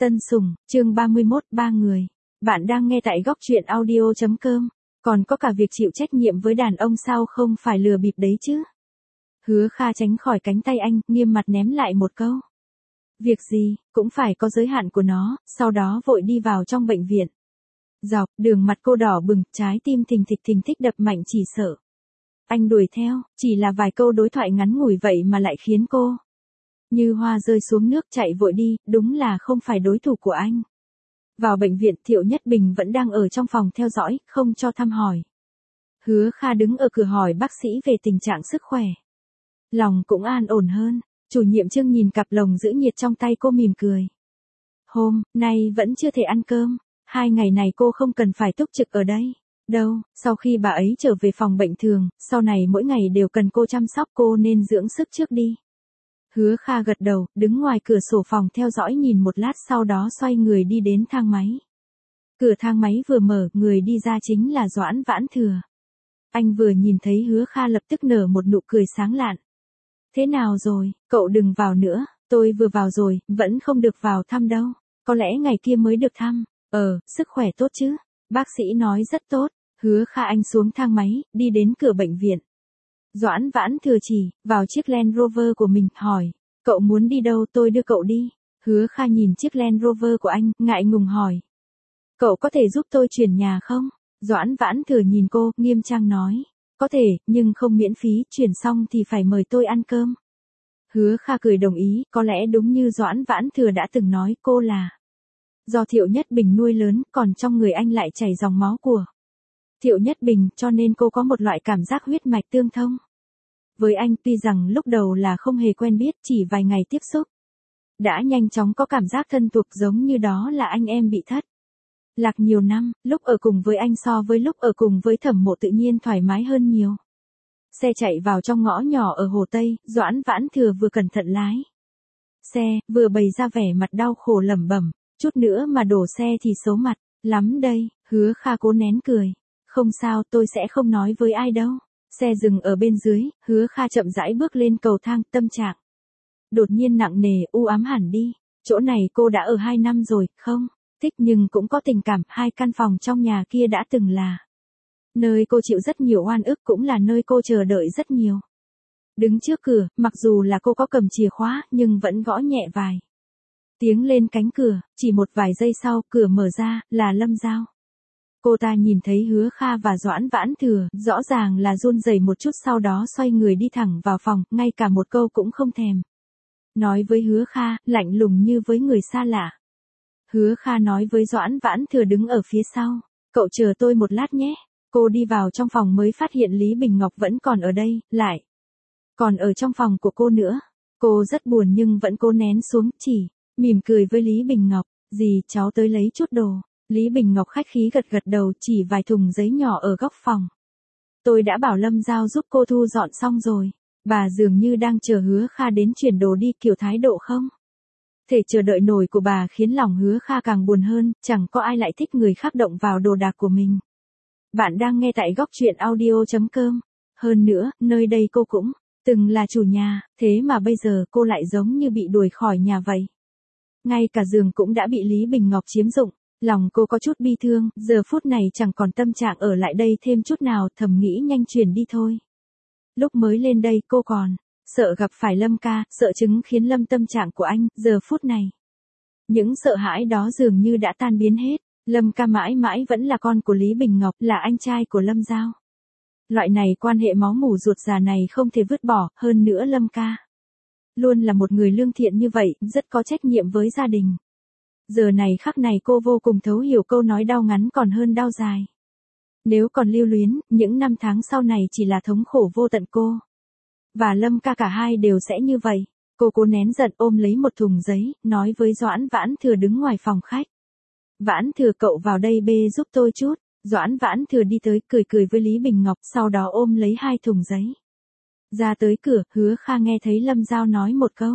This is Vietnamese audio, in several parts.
Tân Sủng, chương 31, ba người. Bạn đang nghe tại góc truyện audio.com. Còn có cả việc chịu trách nhiệm với đàn ông sao không phải lừa bịp đấy chứ. Hứa Kha tránh khỏi cánh tay anh, nghiêm mặt ném lại một câu. Việc gì, cũng phải có giới hạn của nó, sau đó vội đi vào trong bệnh viện. Dọc, đường mặt cô đỏ bừng, trái tim thình thịch đập mạnh chỉ sợ. Anh đuổi theo, chỉ là vài câu đối thoại ngắn ngủi vậy mà lại khiến cô như hoa rơi xuống nước chạy vội đi, đúng là không phải đối thủ của anh. Vào bệnh viện, Thiệu Nhất Bình vẫn đang ở trong phòng theo dõi, không cho thăm hỏi. Hứa Kha đứng ở cửa hỏi bác sĩ về tình trạng sức khỏe. Lòng cũng an ổn hơn, chủ nhiệm Trương nhìn cặp lồng giữ nhiệt trong tay cô mỉm cười. Hôm nay vẫn chưa thể ăn cơm, 2 ngày này cô không cần phải túc trực ở đây. Đâu, sau khi bà ấy trở về phòng bệnh thường, sau này mỗi ngày đều cần cô chăm sóc, cô nên dưỡng sức trước đi. Hứa Kha gật đầu, đứng ngoài cửa sổ phòng theo dõi nhìn một lát sau đó xoay người đi đến thang máy. Cửa thang máy vừa mở, người đi ra chính là Doãn Vãn Thừa. Anh vừa nhìn thấy Hứa Kha lập tức nở một nụ cười sáng lạn. Thế nào rồi, cậu đừng vào nữa, tôi vừa vào rồi, vẫn không được vào thăm đâu. Có lẽ ngày kia mới được thăm. Sức khỏe tốt chứ? Bác sĩ nói rất tốt. Hứa Kha anh xuống thang máy, đi đến cửa bệnh viện. Doãn Vãn Thừa chỉ vào chiếc Land Rover của mình, hỏi. Cậu muốn đi đâu, tôi đưa cậu đi. Hứa Kha nhìn chiếc Land Rover của anh, ngại ngùng hỏi. Cậu có thể giúp tôi chuyển nhà không? Doãn Vãn Thừa nhìn cô, nghiêm trang nói. Có thể, nhưng không miễn phí, chuyển xong thì phải mời tôi ăn cơm. Hứa Kha cười đồng ý, có lẽ đúng như Doãn Vãn Thừa đã từng nói, cô là do Thiệu Nhất Bình nuôi lớn, còn trong người anh lại chảy dòng máu của Thiệu Nhất Bình, cho nên cô có một loại cảm giác huyết mạch tương thông. Với anh, tuy rằng lúc đầu là không hề quen biết, chỉ vài ngày tiếp xúc, đã nhanh chóng có cảm giác thân thuộc, giống như đó là anh em bị thất lạc nhiều năm, lúc ở cùng với anh so với lúc ở cùng với Thẩm Mộ tự nhiên thoải mái hơn nhiều. Xe chạy vào trong ngõ nhỏ ở Hồ Tây, Doãn Vãn Thừa vừa cẩn thận lái xe, vừa bày ra vẻ mặt đau khổ lẩm bẩm, chút nữa mà đổ xe thì xấu mặt lắm đây. Hứa Kha cố nén cười. Không sao, tôi sẽ không nói với ai đâu. Xe dừng ở bên dưới, Hứa Kha chậm rãi bước lên cầu thang, tâm trạng đột nhiên nặng nề, u ám hẳn đi. Chỗ này cô đã ở 2 năm rồi, không thích nhưng cũng có tình cảm, 2 căn phòng trong nhà kia đã từng là nơi cô chịu rất nhiều oan ức, cũng là nơi cô chờ đợi rất nhiều. Đứng trước cửa, mặc dù là cô có cầm chìa khóa, nhưng vẫn gõ nhẹ vài tiếng lên cánh cửa, chỉ một vài giây sau, cửa mở ra, là Lâm Giao. Cô ta nhìn thấy Hứa Kha và Doãn Vãn Thừa, rõ ràng là run rẩy một chút, sau đó xoay người đi thẳng vào phòng, ngay cả một câu cũng không thèm nói với Hứa Kha, lạnh lùng như với người xa lạ. Hứa Kha nói với Doãn Vãn Thừa đứng ở phía sau, cậu chờ tôi một lát nhé. Cô đi vào trong phòng mới phát hiện Lý Bình Ngọc vẫn còn ở đây, lại còn ở trong phòng của cô nữa. Cô rất buồn nhưng vẫn cố nén xuống, chỉ mỉm cười với Lý Bình Ngọc. Dì, cháu tới lấy chút đồ. Lý Bình Ngọc khách khí gật gật đầu, chỉ vài thùng giấy nhỏ ở góc phòng. Tôi đã bảo Lâm Giao giúp cô thu dọn xong rồi. Bà dường như đang chờ Hứa Kha đến chuyển đồ đi, kiểu thái độ không thể chờ đợi nổi của bà khiến lòng Hứa Kha càng buồn hơn, chẳng có ai lại thích người khác động vào đồ đạc của mình. Bạn đang nghe tại góc truyện audio.com. Hơn nữa, nơi đây cô cũng từng là chủ nhà, thế mà bây giờ cô lại giống như bị đuổi khỏi nhà vậy. Ngay cả giường cũng đã bị Lý Bình Ngọc chiếm dụng. Lòng cô có chút bi thương, giờ phút này chẳng còn tâm trạng ở lại đây thêm chút nào, thầm nghĩ nhanh chuyển đi thôi. Lúc mới lên đây cô còn sợ gặp phải Lâm ca, sợ chứng khiến Lâm tâm trạng của anh, giờ phút này những sợ hãi đó dường như đã tan biến hết. Lâm ca mãi mãi vẫn là con của Lý Bình Ngọc, là anh trai của Lâm Giao. Loại này quan hệ máu mủ ruột già này không thể vứt bỏ, hơn nữa Lâm ca luôn là một người lương thiện như vậy, rất có trách nhiệm với gia đình. Giờ này khắc này cô vô cùng thấu hiểu câu nói đau ngắn còn hơn đau dài. Nếu còn lưu luyến, những năm tháng sau này chỉ là thống khổ vô tận. Cô và Lâm ca cả hai đều sẽ như vậy. Cô cố nén giận, ôm lấy một thùng giấy, nói với Doãn Vãn Thừa đứng ngoài phòng khách. Vãn Thừa, cậu vào đây bê giúp tôi chút. Doãn Vãn Thừa đi tới, cười với Lý Bình Ngọc, sau đó ôm lấy 2 thùng giấy. Ra tới cửa, Hứa Kha nghe thấy Lâm Giao nói một câu.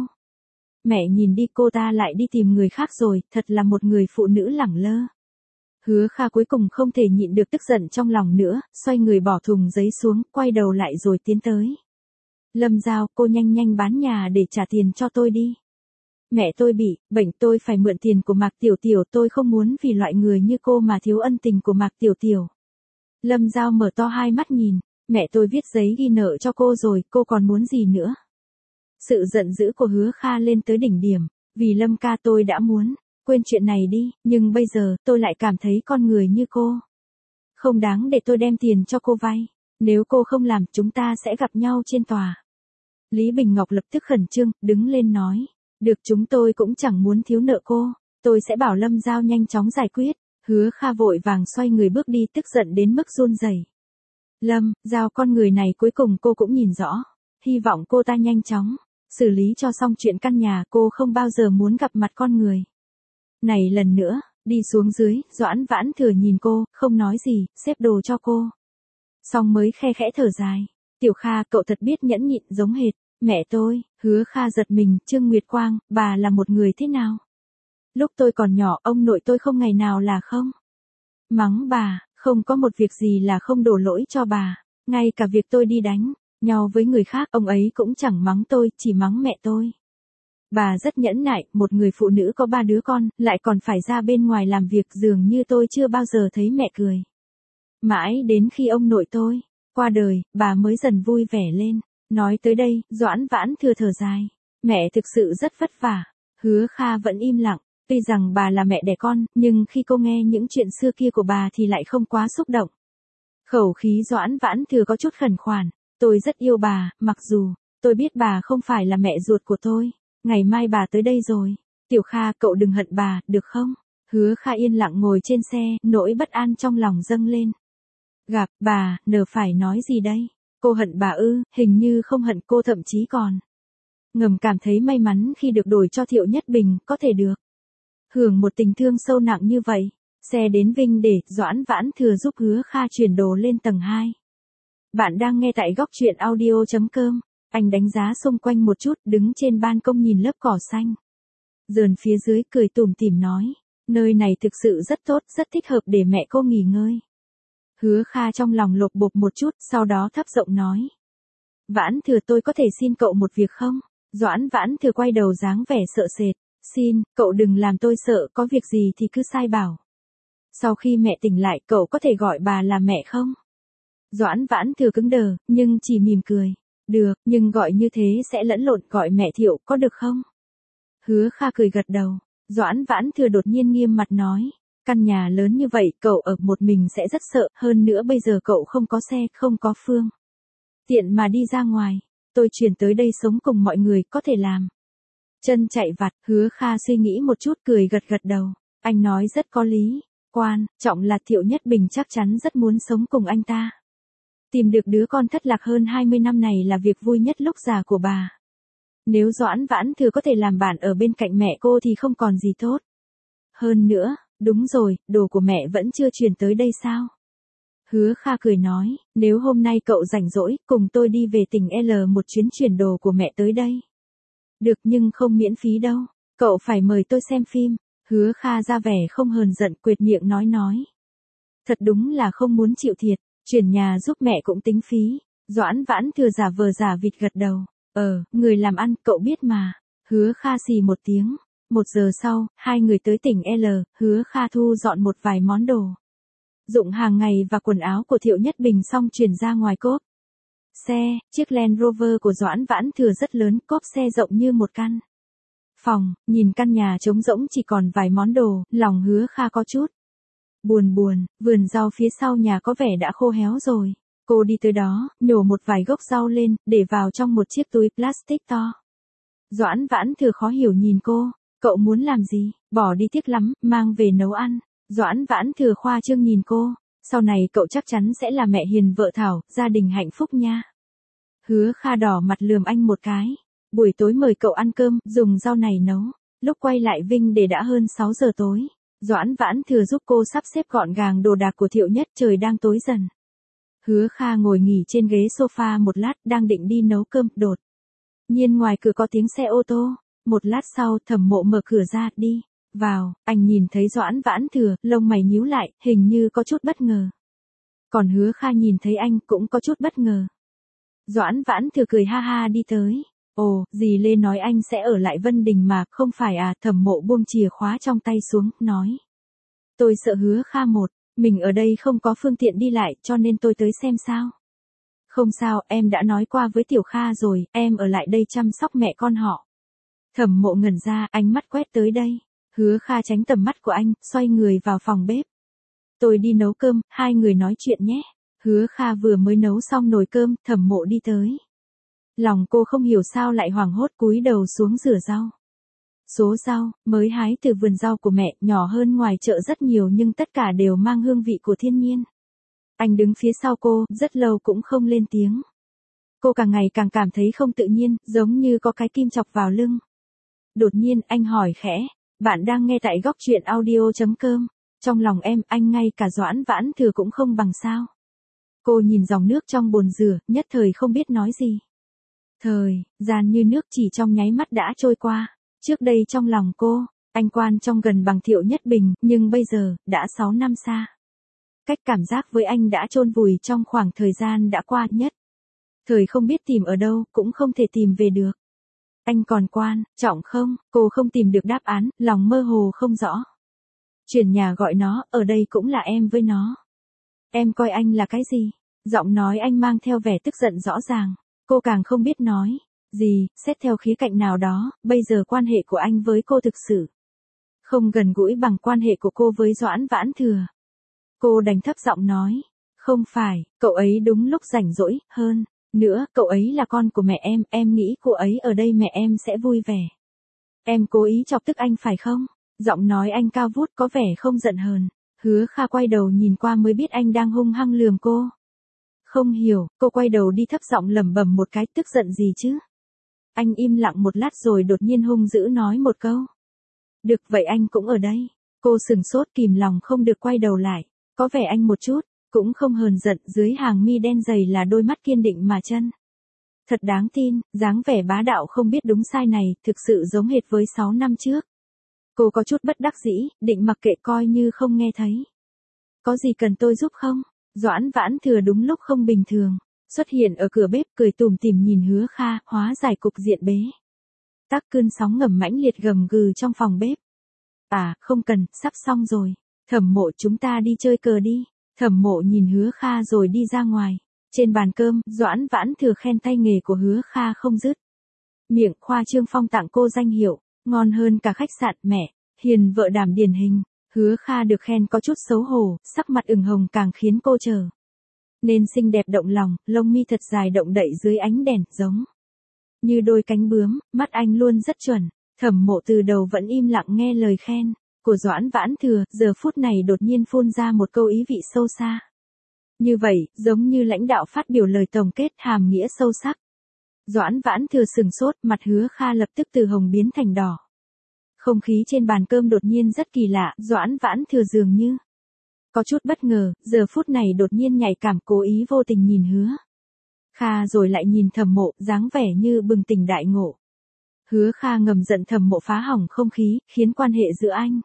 Mẹ nhìn đi, cô ta lại đi tìm người khác rồi, thật là một người phụ nữ lẳng lơ. Hứa Kha cuối cùng không thể nhịn được tức giận trong lòng nữa, xoay người bỏ thùng giấy xuống, quay đầu lại rồi tiến tới. Lâm Giao, cô nhanh bán nhà để trả tiền cho tôi đi. Mẹ tôi bị bệnh, tôi phải mượn tiền của Mạc Tiểu Tiểu, tôi không muốn vì loại người như cô mà thiếu ân tình của Mạc Tiểu Tiểu. Lâm Giao mở to hai mắt nhìn, mẹ tôi viết giấy ghi nợ cho cô rồi, cô còn muốn gì nữa? Sự giận dữ của Hứa Kha lên tới đỉnh điểm, vì Lâm ca tôi đã muốn quên chuyện này đi, nhưng bây giờ tôi lại cảm thấy con người như cô không đáng để tôi đem tiền cho cô vay. Nếu cô không làm, chúng ta sẽ gặp nhau trên tòa. Lý Bình Ngọc lập tức khẩn trương, đứng lên nói. Được, chúng tôi cũng chẳng muốn thiếu nợ cô. Tôi sẽ bảo Lâm Giao nhanh chóng giải quyết. Hứa Kha vội vàng xoay người bước đi, tức giận đến mức run rẩy. Lâm Giao, con người này cuối cùng cô cũng nhìn rõ. Hy vọng cô ta nhanh chóng xử lý cho xong chuyện căn nhà, cô không bao giờ muốn gặp mặt con người này lần nữa. Đi xuống dưới, Doãn Vãn Thừa nhìn cô, không nói gì, xếp đồ cho cô. Xong mới khe khẽ thở dài. Tiểu Kha, cậu thật biết nhẫn nhịn, giống hệt mẹ tôi. Hứa Kha giật mình, Trương Nguyệt Quang, bà là một người thế nào? Lúc tôi còn nhỏ, ông nội tôi không ngày nào là không mắng bà, không có một việc gì là không đổ lỗi cho bà. Ngay cả việc tôi đi đánh nhau với người khác, ông ấy cũng chẳng mắng tôi, chỉ mắng mẹ tôi. Bà rất nhẫn nại, một người phụ nữ có 3 đứa con, lại còn phải ra bên ngoài làm việc, dường như tôi chưa bao giờ thấy mẹ cười. Mãi đến khi ông nội tôi qua đời, bà mới dần vui vẻ lên. Nói tới đây, Doãn Vãn Thừa thở dài. Mẹ thực sự rất vất vả. Hứa Kha vẫn im lặng. Tuy rằng bà là mẹ đẻ con, nhưng khi cô nghe những chuyện xưa kia của bà thì lại không quá xúc động. Khẩu khí Doãn Vãn Thừa có chút khẩn khoản. Tôi rất yêu bà, mặc dù tôi biết bà không phải là mẹ ruột của tôi. Ngày mai bà tới đây rồi. Tiểu Kha, cậu đừng hận bà, được không? Hứa Kha yên lặng ngồi trên xe, nỗi bất an trong lòng dâng lên. Gặp bà, nờ phải nói gì đây? Cô hận bà ư? Hình như không hận, cô thậm chí còn ngầm cảm thấy may mắn khi được đổi cho Thiệu Nhất Bình, có thể được hưởng một tình thương sâu nặng như vậy. Xe đến Vinh để Doãn Vãn Thừa giúp Hứa Kha chuyển đồ lên tầng 2. Bạn đang nghe tại góc truyện audio.com. Anh đánh giá xung quanh một chút, đứng trên ban công nhìn lớp cỏ xanh rờn phía dưới, cười tủm tỉm nói. Nơi này thực sự rất tốt, rất thích hợp để mẹ cô nghỉ ngơi. Hứa Kha trong lòng lột bột một chút, sau đó thấp giọng nói. Vãn Thừa, tôi có thể xin cậu một việc không? Doãn Vãn Thừa quay đầu dáng vẻ sợ sệt. Xin, cậu đừng làm tôi sợ, có việc gì thì cứ sai bảo. Sau khi mẹ tỉnh lại, cậu có thể gọi bà là mẹ không? Doãn Vãn Thừa cứng đờ, nhưng chỉ mỉm cười. Được, nhưng gọi như thế sẽ lẫn lộn, gọi mẹ Thiệu, có được không? Hứa Kha cười gật đầu. Doãn Vãn Thừa đột nhiên nghiêm mặt nói. Căn nhà lớn như vậy, cậu ở một mình sẽ rất sợ, hơn nữa bây giờ cậu không có xe, không có phương tiện mà đi ra ngoài. Tôi chuyển tới đây sống cùng mọi người, có thể làm chân chạy vặt. Hứa Kha suy nghĩ một chút, cười gật gật đầu. Anh nói rất có lý. Quan trọng là Thiệu Nhất Bình chắc chắn rất muốn sống cùng anh ta. Tìm được đứa con thất lạc hơn 20 năm này là việc vui nhất lúc già của bà. Nếu Doãn Vãn Thừa có thể làm bạn ở bên cạnh mẹ cô thì không còn gì tốt hơn nữa. Đúng rồi, đồ của mẹ vẫn chưa chuyển tới đây sao? Hứa Kha cười nói, nếu hôm nay cậu rảnh rỗi, cùng tôi đi về tỉnh L một chuyến, chuyển đồ của mẹ tới đây. Được, nhưng không miễn phí đâu. Cậu phải mời tôi xem phim. Hứa Kha ra vẻ không hờn giận, quệt miệng nói. Thật đúng là không muốn chịu thiệt, chuyển nhà giúp mẹ cũng tính phí. Doãn Vãn Thừa giả vờ giả vịt gật đầu. Người làm ăn, cậu biết mà. Hứa Kha xì một tiếng. 1 giờ sau, hai người tới tỉnh L, Hứa Kha thu dọn một vài món đồ dụng hàng ngày và quần áo của Thiệu Nhất Bình xong chuyển ra ngoài cốp xe. Chiếc Land Rover của Doãn Vãn Thừa rất lớn, cốp xe rộng như một căn phòng. Nhìn căn nhà trống rỗng chỉ còn vài món đồ, lòng Hứa Kha có chút buồn. Vườn rau phía sau nhà có vẻ đã khô héo rồi. Cô đi tới đó, nhổ một vài gốc rau lên, để vào trong một chiếc túi plastic to. Doãn Vãn Thừa khó hiểu nhìn cô. Cậu muốn làm gì? Bỏ đi tiếc lắm, mang về nấu ăn. Doãn Vãn Thừa khoa trương nhìn cô. Sau này cậu chắc chắn sẽ là mẹ hiền vợ thảo, gia đình hạnh phúc nha. Hứa Kha đỏ mặt lườm anh một cái. Buổi tối mời cậu ăn cơm, dùng rau này nấu. Lúc quay lại Vinh để đã hơn 6 giờ tối. Doãn Vãn Thừa giúp cô sắp xếp gọn gàng đồ đạc của Thiệu Nhất, trời đang tối dần. Hứa Kha ngồi nghỉ trên ghế sofa một lát, đang định đi nấu cơm, đột nhiên ngoài cửa có tiếng xe ô tô. Một lát sau, Thẩm Mộ mở cửa ra, đi vào. Anh nhìn thấy Doãn Vãn Thừa, lông mày nhíu lại, hình như có chút bất ngờ. Còn Hứa Kha nhìn thấy anh cũng có chút bất ngờ. Doãn Vãn Thừa cười ha ha đi tới. Ồ, dì Lê nói anh sẽ ở lại Vân Đình mà, không phải à? Thẩm Mộ buông chìa khóa trong tay xuống, nói. Tôi sợ Hứa Kha một, mình ở đây không có phương tiện đi lại cho nên tôi tới xem sao. Không sao, em đã nói qua với Tiểu Kha rồi, em ở lại đây chăm sóc mẹ con họ. Thẩm Mộ ngẩn ra, ánh mắt quét tới đây. Hứa Kha tránh tầm mắt của anh, xoay người vào phòng bếp. Tôi đi nấu cơm, hai người nói chuyện nhé. Hứa Kha vừa mới nấu xong nồi cơm, Thẩm Mộ đi tới. Lòng cô không hiểu sao lại hoảng hốt cúi đầu xuống rửa rau. Số rau, mới hái từ vườn rau của mẹ, nhỏ hơn ngoài chợ rất nhiều nhưng tất cả đều mang hương vị của thiên nhiên. Anh đứng phía sau cô, rất lâu cũng không lên tiếng. Cô càng ngày càng cảm thấy không tự nhiên, giống như có cái kim chọc vào lưng. Đột nhiên, anh hỏi khẽ, bạn đang nghe tại góc truyện audio.com. Trong lòng em, anh ngay cả Doãn Vãn Thừa cũng không bằng sao. Cô nhìn dòng nước trong bồn rửa, nhất thời không biết nói gì. Thời gian như nước chỉ trong nháy mắt đã trôi qua. Trước đây trong lòng cô, anh quan trong gần bằng Thiệu Nhất Bình, nhưng bây giờ, đã 6 năm xa. Cách cảm giác với anh đã chôn vùi trong khoảng thời gian đã qua nhất. Thời không biết tìm ở đâu, cũng không thể tìm về được. Anh còn quan trọng không? Cô không tìm được đáp án, lòng mơ hồ không rõ. Chuyển nhà gọi nó, ở đây cũng là em với nó. Em coi anh là cái gì? Giọng nói anh mang theo vẻ tức giận rõ ràng. Cô càng không biết nói gì, xét theo khía cạnh nào đó, bây giờ quan hệ của anh với cô thực sự không gần gũi bằng quan hệ của cô với Doãn Vãn Thừa. Cô đành thấp giọng nói, không phải, cậu ấy đúng lúc rảnh rỗi, hơn nữa, cậu ấy là con của mẹ em nghĩ cô ấy ở đây mẹ em sẽ vui vẻ. Em cố ý chọc tức anh phải không? Giọng nói anh cao vút có vẻ không giận hờn. Hứa Kha quay đầu nhìn qua mới biết anh đang hung hăng lườm cô. Không hiểu, cô quay đầu đi thấp giọng lẩm bẩm một cái, tức giận gì chứ? Anh im lặng một lát rồi đột nhiên hung dữ nói một câu. Được vậy anh cũng ở đây. Cô sừng sốt kìm lòng không được quay đầu lại. Có vẻ anh một chút, cũng không hờn giận, dưới hàng mi đen dày là đôi mắt kiên định mà chân. Thật đáng tin, dáng vẻ bá đạo không biết đúng sai này, thực sự giống hệt với 6 năm trước. Cô có chút bất đắc dĩ, định mặc kệ coi như không nghe thấy. Có gì cần tôi giúp không? Doãn Vãn Thừa đúng lúc không bình thường, xuất hiện ở cửa bếp cười tủm tỉm nhìn Hứa Kha, hóa giải cục diện bế tắc cơn sóng ngầm mãnh liệt gầm gừ trong phòng bếp. À, không cần, sắp xong rồi. Thẩm Mộ chúng ta đi chơi cờ đi. Thẩm Mộ nhìn Hứa Kha rồi đi ra ngoài. Trên bàn cơm, Doãn Vãn Thừa khen tay nghề của Hứa Kha không dứt. Miệng khoa trương phong tặng cô danh hiệu, ngon hơn cả khách sạn mẹ, hiền vợ đảm điển hình. Hứa Kha được khen có chút xấu hổ, sắc mặt ửng hồng càng khiến cô trở nên xinh đẹp động lòng, lông mi thật dài động đậy dưới ánh đèn, giống như đôi cánh bướm, mắt anh luôn rất chuẩn. Thẩm Mộ từ đầu vẫn im lặng nghe lời khen của Doãn Vãn Thừa, giờ phút này đột nhiên phun ra một câu ý vị sâu xa. Như vậy, giống như lãnh đạo phát biểu lời tổng kết hàm nghĩa sâu sắc. Doãn Vãn Thừa sừng sốt, mặt Hứa Kha lập tức từ hồng biến thành đỏ. Không khí trên bàn cơm đột nhiên rất kỳ lạ, Doãn Vãn Thừa dường như có chút bất ngờ, giờ phút này đột nhiên nhạy cảm cố ý vô tình nhìn Hứa Kha rồi lại nhìn Thẩm Mộ, dáng vẻ như bừng tỉnh đại ngộ. Hứa Kha ngầm giận Thẩm Mộ phá hỏng không khí, khiến quan hệ giữa anh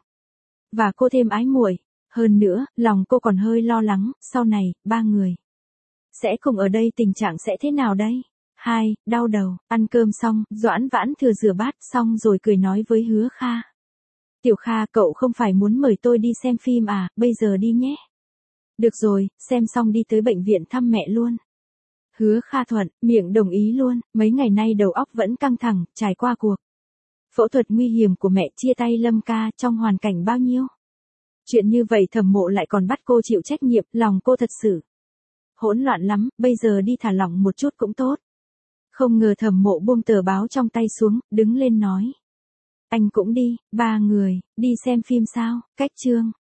và cô thêm ái muội. Hơn nữa, lòng cô còn hơi lo lắng, sau này, ba người sẽ cùng ở đây tình trạng sẽ thế nào đây? Đau đầu, ăn cơm xong, Doãn Vãn Thừa rửa bát xong rồi cười nói với Hứa Kha. Tiểu Kha, cậu không phải muốn mời tôi đi xem phim à, bây giờ đi nhé. Được rồi, xem xong đi tới bệnh viện thăm mẹ luôn. Hứa Kha thuận, miệng đồng ý luôn, mấy ngày nay đầu óc vẫn căng thẳng, trải qua cuộc phẫu thuật nguy hiểm của mẹ, chia tay Lâm ca trong hoàn cảnh bao nhiêu. Chuyện như vậy Thẩm Mộ lại còn bắt cô chịu trách nhiệm, lòng cô thật sự hỗn loạn lắm, bây giờ đi thả lỏng một chút cũng tốt. Không ngờ Thẩm Mộ buông tờ báo trong tay xuống, đứng lên nói. Anh cũng đi, ba người, đi xem phim sao, cách chương.